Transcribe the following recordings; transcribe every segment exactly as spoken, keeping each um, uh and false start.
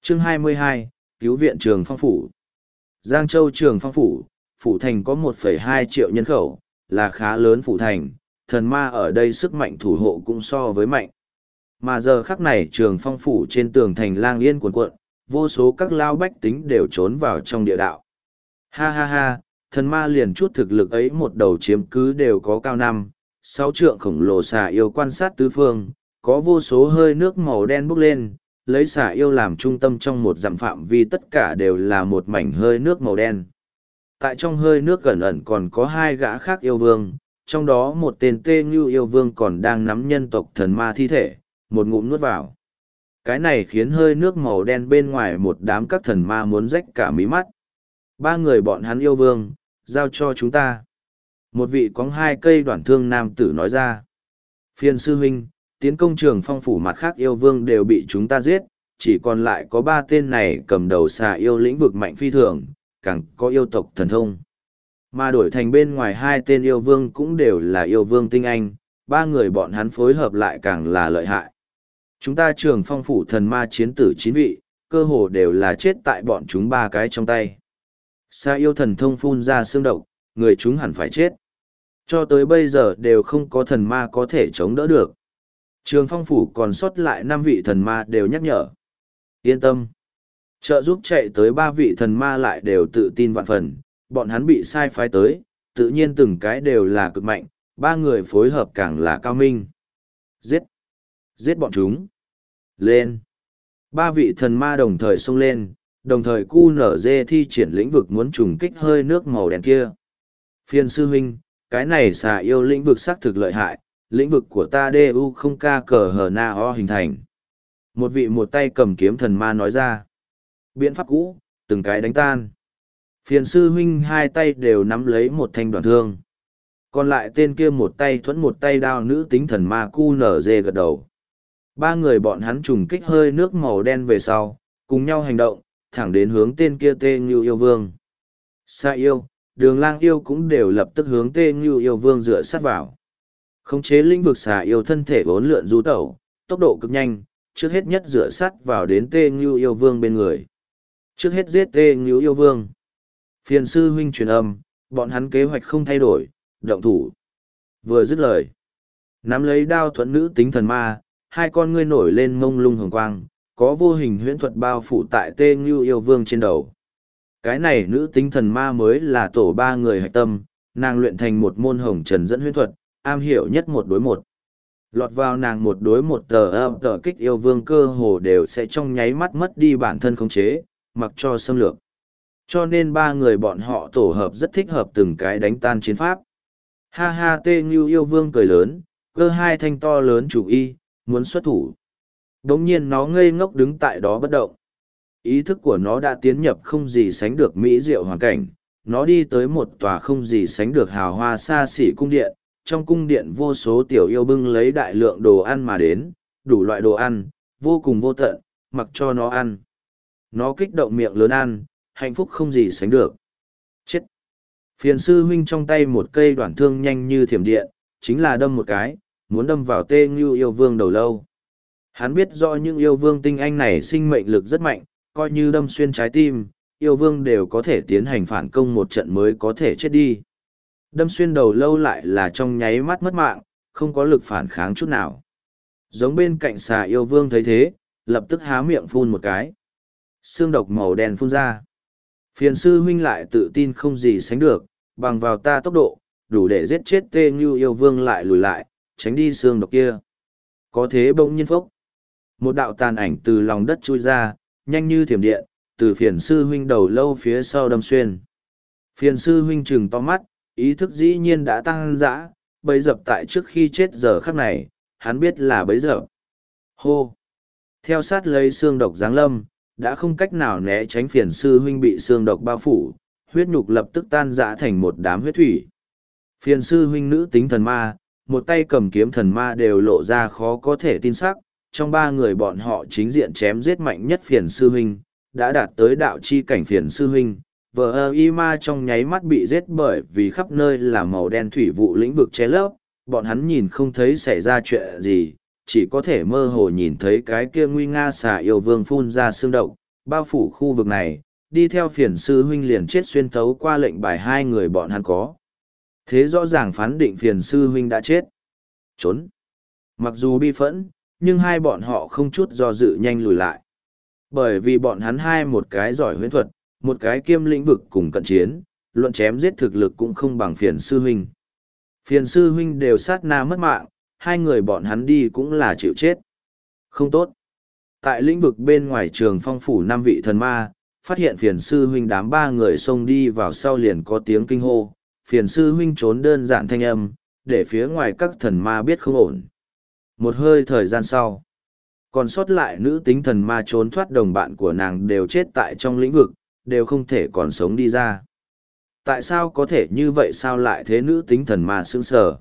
Chương hai mươi hai, Cứu viện Trường Phong Phủ. Giang Châu Trường Phong Phủ, phủ thành có một phẩy hai triệu nhân khẩu, là khá lớn phủ thành, thần ma ở đây sức mạnh thủ hộ cũng so với mạnh. Mà giờ khắc này Trường Phong Phủ trên tường thành lang yên cuồn cuộn, vô số các lao bách tính đều trốn vào trong địa đạo. Ha ha ha, thần ma liền chút thực lực ấy một đầu chiếm cứ đều có cao năm, sáu trượng khổng lồ xà yêu quan sát tứ phương, có vô số hơi nước màu đen bốc lên, lấy xà yêu làm trung tâm trong một dặm phạm vi tất cả đều là một mảnh hơi nước màu đen. Tại trong hơi nước gần ẩn còn có hai gã khác yêu vương, trong đó một tên tê như yêu vương còn đang nắm nhân tộc thần ma thi thể, một ngụm nuốt vào. Cái này khiến hơi nước màu đen bên ngoài một đám các thần ma muốn rách cả mí mắt. Ba người bọn hắn yêu vương, giao cho chúng ta. Một vị có hai cây đoạn thương nam tử nói ra. Phiền sư huynh, tiến công Trường Phong Phủ mặt khác yêu vương đều bị chúng ta giết, chỉ còn lại có ba tên này cầm đầu xà yêu lĩnh vực mạnh phi thường, càng có yêu tộc thần thông. Mà đổi thành bên ngoài hai tên yêu vương cũng đều là yêu vương tinh anh, ba người bọn hắn phối hợp lại càng là lợi hại. Chúng ta Trường Phong Phủ thần ma chiến tử chín vị, cơ hồ đều là chết tại bọn chúng ba cái trong tay. Xà yêu thần thông phun ra xương độc, người chúng hẳn phải chết. Cho tới bây giờ đều không có thần ma có thể chống đỡ được. Trường Phong Phủ còn sót lại năm vị thần ma đều nhắc nhở. Yên tâm. Trợ giúp chạy tới ba vị thần ma lại đều tự tin vạn phần, bọn hắn bị sai phái tới, tự nhiên từng cái đều là cực mạnh, ba người phối hợp càng là cao minh. Giết! Giết bọn chúng! Lên! Ba vị thần ma đồng thời xông lên, đồng thời cu nở dê thi triển lĩnh vực muốn trùng kích hơi nước màu đen kia. Phiên sư huynh, cái này xà yêu lĩnh vực xác thực lợi hại, lĩnh vực của ta đê u không ca cờ hờ na o hình thành. Một vị một tay cầm kiếm thần ma nói ra. Biện pháp cũ, từng cái đánh tan. Phiền sư huynh hai tay đều nắm lấy một thanh đoạn thương. Còn lại tên kia một tay thuẫn một tay đao nữ tính thần ma cu nở dê gật đầu. Ba người bọn hắn trùng kích hơi nước màu đen về sau, cùng nhau hành động, thẳng đến hướng tên kia tê như yêu vương. Sa yêu, đường lang yêu cũng đều lập tức hướng tê như yêu vương dựa sát vào. Khống chế lĩnh vực xà yêu thân thể vốn lượn du tẩu, tốc độ cực nhanh, trước hết nhất dựa sát vào đến tê như yêu vương bên người. Trước hết giết tê như yêu vương. Phiền sư huynh truyền âm, bọn hắn kế hoạch không thay đổi, động thủ. Vừa dứt lời, nắm lấy đao thuẫn nữ tính thần ma, hai con ngươi nổi lên mông lung hồng quang, có vô hình huyễn thuật bao phủ tại tê như yêu vương trên đầu. Cái này nữ tính thần ma mới là tổ ba người hạch tâm, nàng luyện thành một môn hồng trần dẫn huyễn thuật, am hiểu nhất một đối một. Lọt vào nàng một đối một tờ ập tờ kích yêu vương cơ hồ đều sẽ trong nháy mắt mất đi bản thân khống chế, mặc cho xâm lược. Cho nên ba người bọn họ tổ hợp rất thích hợp từng cái đánh tan chiến pháp. Ha ha tê như yêu vương cười lớn, cơ hai thanh to lớn chủ y, muốn xuất thủ. Đống nhiên nó ngây ngốc đứng tại đó bất động. Ý thức của nó đã tiến nhập không gì sánh được mỹ diệu hoàn cảnh, nó đi tới một tòa không gì sánh được hào hoa xa xỉ cung điện. Trong cung điện vô số tiểu yêu bưng lấy đại lượng đồ ăn mà đến, đủ loại đồ ăn, vô cùng vô tận, mặc cho nó ăn. Nó kích động miệng lớn ăn, hạnh phúc không gì sánh được. Chết! Phiền sư huynh trong tay một cây đoạn thương nhanh như thiểm điện, chính là đâm một cái, muốn đâm vào tê như yêu vương đầu lâu. Hắn biết rõ những yêu vương tinh anh này sinh mệnh lực rất mạnh, coi như đâm xuyên trái tim, yêu vương đều có thể tiến hành phản công một trận mới có thể chết đi. Đâm xuyên đầu lâu lại là trong nháy mắt mất mạng, không có lực phản kháng chút nào. Giống bên cạnh xà yêu vương thấy thế, lập tức há miệng phun một cái. Xương độc màu đen phun ra. Phiền sư huynh lại tự tin không gì sánh được, bằng vào ta tốc độ, đủ để giết chết tê như yêu vương lại lùi lại, tránh đi xương độc kia. Có thế bỗng nhiên phốc. Một đạo tàn ảnh từ lòng đất chui ra, nhanh như thiểm điện, từ phiền sư huynh đầu lâu phía sau đâm xuyên. Phiền sư huynh trừng to mắt, ý thức dĩ nhiên đã tăng dã, bấy dập tại trước khi chết giờ khắc này, hắn biết là bấy dập. Hô! Theo sát lấy xương độc giáng lâm, đã không cách nào né tránh phiền sư huynh bị xương độc bao phủ, huyết nhục lập tức tan rã thành một đám huyết thủy. Phiền sư huynh nữ tính thần ma, một tay cầm kiếm thần ma đều lộ ra khó có thể tin sắc, trong ba người bọn họ chính diện chém giết mạnh nhất phiền sư huynh, đã đạt tới đạo chi cảnh phiền sư huynh. Vợ ơ y ma trong nháy mắt bị giết bởi vì khắp nơi là màu đen thủy vụ lĩnh vực che lấp, bọn hắn nhìn không thấy xảy ra chuyện gì, chỉ có thể mơ hồ nhìn thấy cái kia nguy nga xà yêu vương phun ra xương độc, Bao phủ khu vực này, đi theo phiền sư huynh liền chết xuyên thấu qua lệnh bài hai người bọn hắn có. Thế rõ ràng phán định phiền sư huynh đã chết. Trốn. Mặc dù bi phẫn, nhưng hai bọn họ không chút do dự nhanh lùi lại. Bởi vì bọn hắn hai một cái giỏi huyễn thuật, một cái kiêm lĩnh vực cùng cận chiến, luận chém giết thực lực cũng không bằng phiền sư huynh. Phiền sư huynh đều sát na mất mạng, hai người bọn hắn đi cũng là chịu chết. Không tốt. Tại lĩnh vực bên ngoài trường phong phủ năm vị thần ma, phát hiện phiền sư huynh đám ba người xông đi vào sau liền có tiếng kinh hô, phiền sư huynh trốn đơn giản thanh âm, để phía ngoài các thần ma biết không ổn. Một hơi thời gian sau, còn sót lại nữ tính thần ma trốn thoát đồng bạn của nàng đều chết tại trong lĩnh vực, đều không thể còn sống đi ra. Tại sao có thể như vậy, sao lại thế? Nữ tính thần ma sững sờ.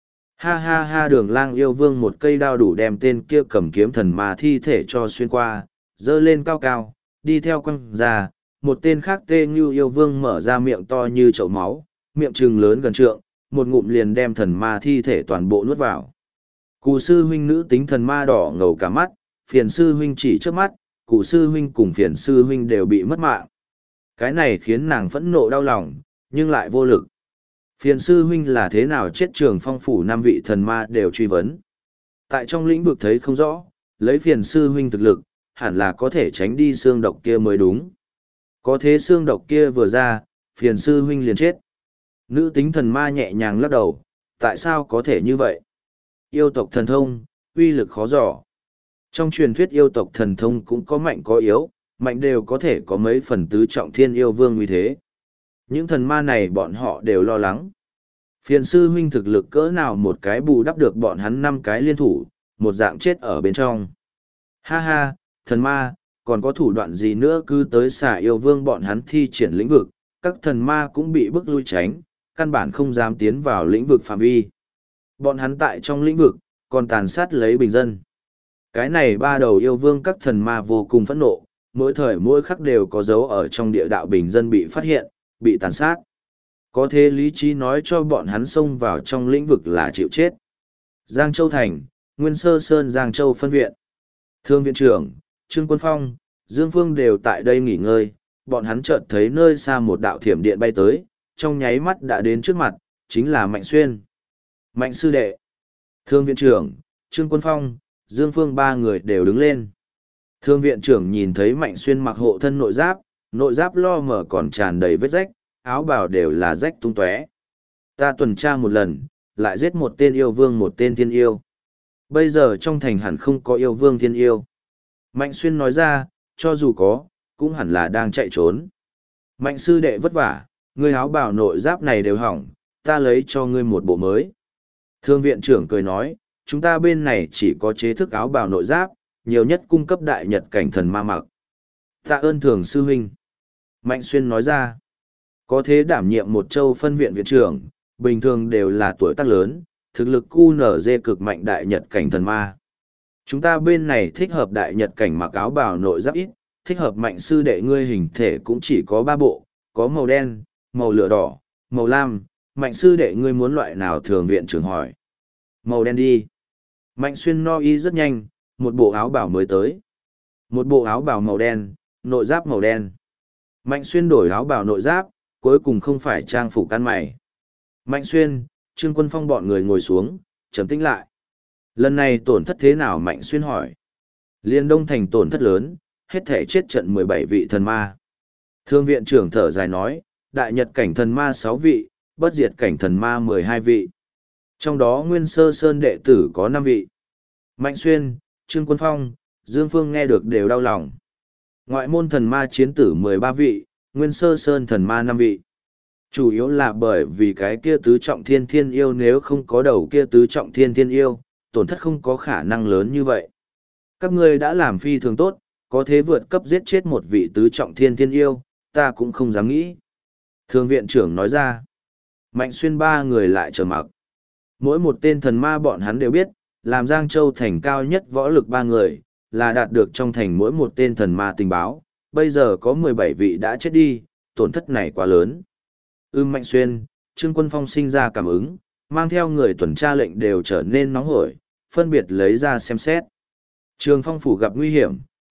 Ha ha ha, Đường Lang yêu vương một cây đao đủ đem tên kia cầm kiếm thần ma thi thể cho xuyên qua, dơ lên cao cao, đi theo quăng ra, một tên khác tê như yêu vương mở ra miệng to như chậu máu, miệng trừng lớn gần trượng, một ngụm liền đem thần ma thi thể toàn bộ nuốt vào. Cụ sư huynh nữ tính thần ma đỏ ngầu cả mắt, phiền sư huynh chỉ trước mắt, cụ sư huynh cùng phiền sư huynh đều bị mất mạng. Cái này khiến nàng phẫn nộ đau lòng, nhưng lại vô lực. Phiền sư huynh là thế nào chết? Trường phong phủ năm vị thần ma đều truy vấn. Tại trong lĩnh vực thấy không rõ, lấy phiền sư huynh thực lực, hẳn là có thể tránh đi xương độc kia mới đúng. Có thế xương độc kia vừa ra, phiền sư huynh liền chết. Nữ tính thần ma nhẹ nhàng lắc đầu, tại sao có thể như vậy? Yêu tộc thần thông, uy lực khó dò. Trong truyền thuyết yêu tộc thần thông cũng có mạnh có yếu, mạnh đều có thể có mấy phần tứ trọng thiên yêu vương uy thế. Những thần ma này bọn họ đều lo lắng. Phiền sư huynh thực lực cỡ nào một cái bù đắp được bọn hắn năm cái liên thủ, một dạng chết ở bên trong. Ha ha, thần ma, còn có thủ đoạn gì nữa? Cứ tới xả yêu vương bọn hắn thi triển lĩnh vực, các thần ma cũng bị bức lui tránh, căn bản không dám tiến vào lĩnh vực phạm vi. Bọn hắn tại trong lĩnh vực, còn tàn sát lấy bình dân. Cái này ba đầu yêu vương các thần ma vô cùng phẫn nộ, mỗi thời mỗi khắc đều có dấu ở trong địa đạo bình dân bị phát hiện, bị tàn sát. Có thế lý trí nói cho bọn hắn xông vào trong lĩnh vực là chịu chết. Giang Châu Thành, Nguyên Sơ Sơn Giang Châu phân viện. Thương viện trưởng, Trương Quân Phong, Dương Phương đều tại đây nghỉ ngơi, bọn hắn chợt thấy nơi xa một đạo thiểm điện bay tới, trong nháy mắt đã đến trước mặt, chính là Mạnh Xuyên. Mạnh sư đệ. Thương viện trưởng, Trương Quân Phong, Dương Phương ba người đều đứng lên. Thương viện trưởng nhìn thấy Mạnh Xuyên mặc hộ thân nội giáp, nội giáp lo mở còn tràn đầy vết rách, áo bào đều là rách tung tóe. Ta tuần tra một lần, lại giết một tên yêu vương một tên thiên yêu. Bây giờ trong thành hẳn không có yêu vương thiên yêu. Mạnh Xuyên nói ra, cho dù có, cũng hẳn là đang chạy trốn. Mạnh sư đệ vất vả, ngươi áo bào nội giáp này đều hỏng, ta lấy cho ngươi một bộ mới. Thương viện trưởng cười nói, chúng ta bên này chỉ có chế thức áo bào nội giáp, nhiều nhất cung cấp đại nhật cảnh thần ma mặc. Tạ ơn Thường sư huynh. Mạnh Xuyên nói ra, có thế đảm nhiệm một châu phân viện viện trưởng, bình thường đều là tuổi tác lớn, thực lực cu nở dê cực mạnh đại nhật cảnh thần ma. Chúng ta bên này thích hợp đại nhật cảnh mặc áo bào nội giáp ít, thích hợp Mạnh sư đệ ngươi hình thể cũng chỉ có ba bộ, có màu đen, màu lửa đỏ, màu lam. Mạnh sư đệ ngươi muốn loại nào? Thường viện trưởng hỏi. Màu đen đi. Mạnh Xuyên no y rất nhanh, một bộ áo bào mới tới. Một bộ áo bào màu đen, nội giáp màu đen. Mạnh Xuyên đổi áo bào nội giáp, cuối cùng không phải trang phục ăn mày. Mạnh Xuyên, Trương Quân Phong bọn người ngồi xuống, trầm tĩnh lại. Lần này tổn thất thế nào? Mạnh Xuyên hỏi. Liên Đông Thành tổn thất lớn, hết thể chết trận mười bảy vị thần ma. Thương viện trưởng thở dài nói, đại nhật cảnh thần ma sáu vị, bất diệt cảnh thần ma mười hai vị. Trong đó Nguyên Sơ Sơn đệ tử có năm vị. Mạnh Xuyên, Trương Quân Phong, Dương Phương nghe được đều đau lòng. Ngoại môn thần ma chiến tử mười ba vị, Nguyên Sơ Sơn thần ma năm vị. Chủ yếu là bởi vì cái kia tứ trọng thiên thiên yêu, nếu không có đầu kia tứ trọng thiên thiên yêu, tổn thất không có khả năng lớn như vậy. Các ngươi đã làm phi thường tốt, có thế vượt cấp giết chết một vị tứ trọng thiên thiên yêu, ta cũng không dám nghĩ. Thương viện trưởng nói ra. Mạnh Xuyên ba người lại trở mặc. Mỗi một tên thần ma bọn hắn đều biết, làm Giang Châu thành cao nhất võ lực ba người, là đạt được trong thành mỗi một tên thần ma tình báo, bây giờ có mười bảy vị đã chết đi, tổn thất này quá lớn. Ưm Mạnh Xuyên, Trương Quân Phong sinh ra cảm ứng, mang theo người tuần tra lệnh đều trở nên nóng hổi, phân biệt lấy ra xem xét. Trường Phong phủ gặp nguy hiểm,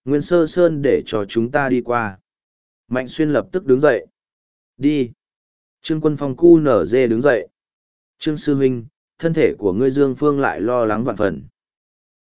Nguyên Sơ Sơn để cho chúng ta đi qua. Mạnh Xuyên lập tức đứng dậy. Đi. Trương Quân Phong cu nở dê đứng dậy. Trương Sư Huynh, thân thể của ngươi Dương Phương lại lo lắng vạn phần.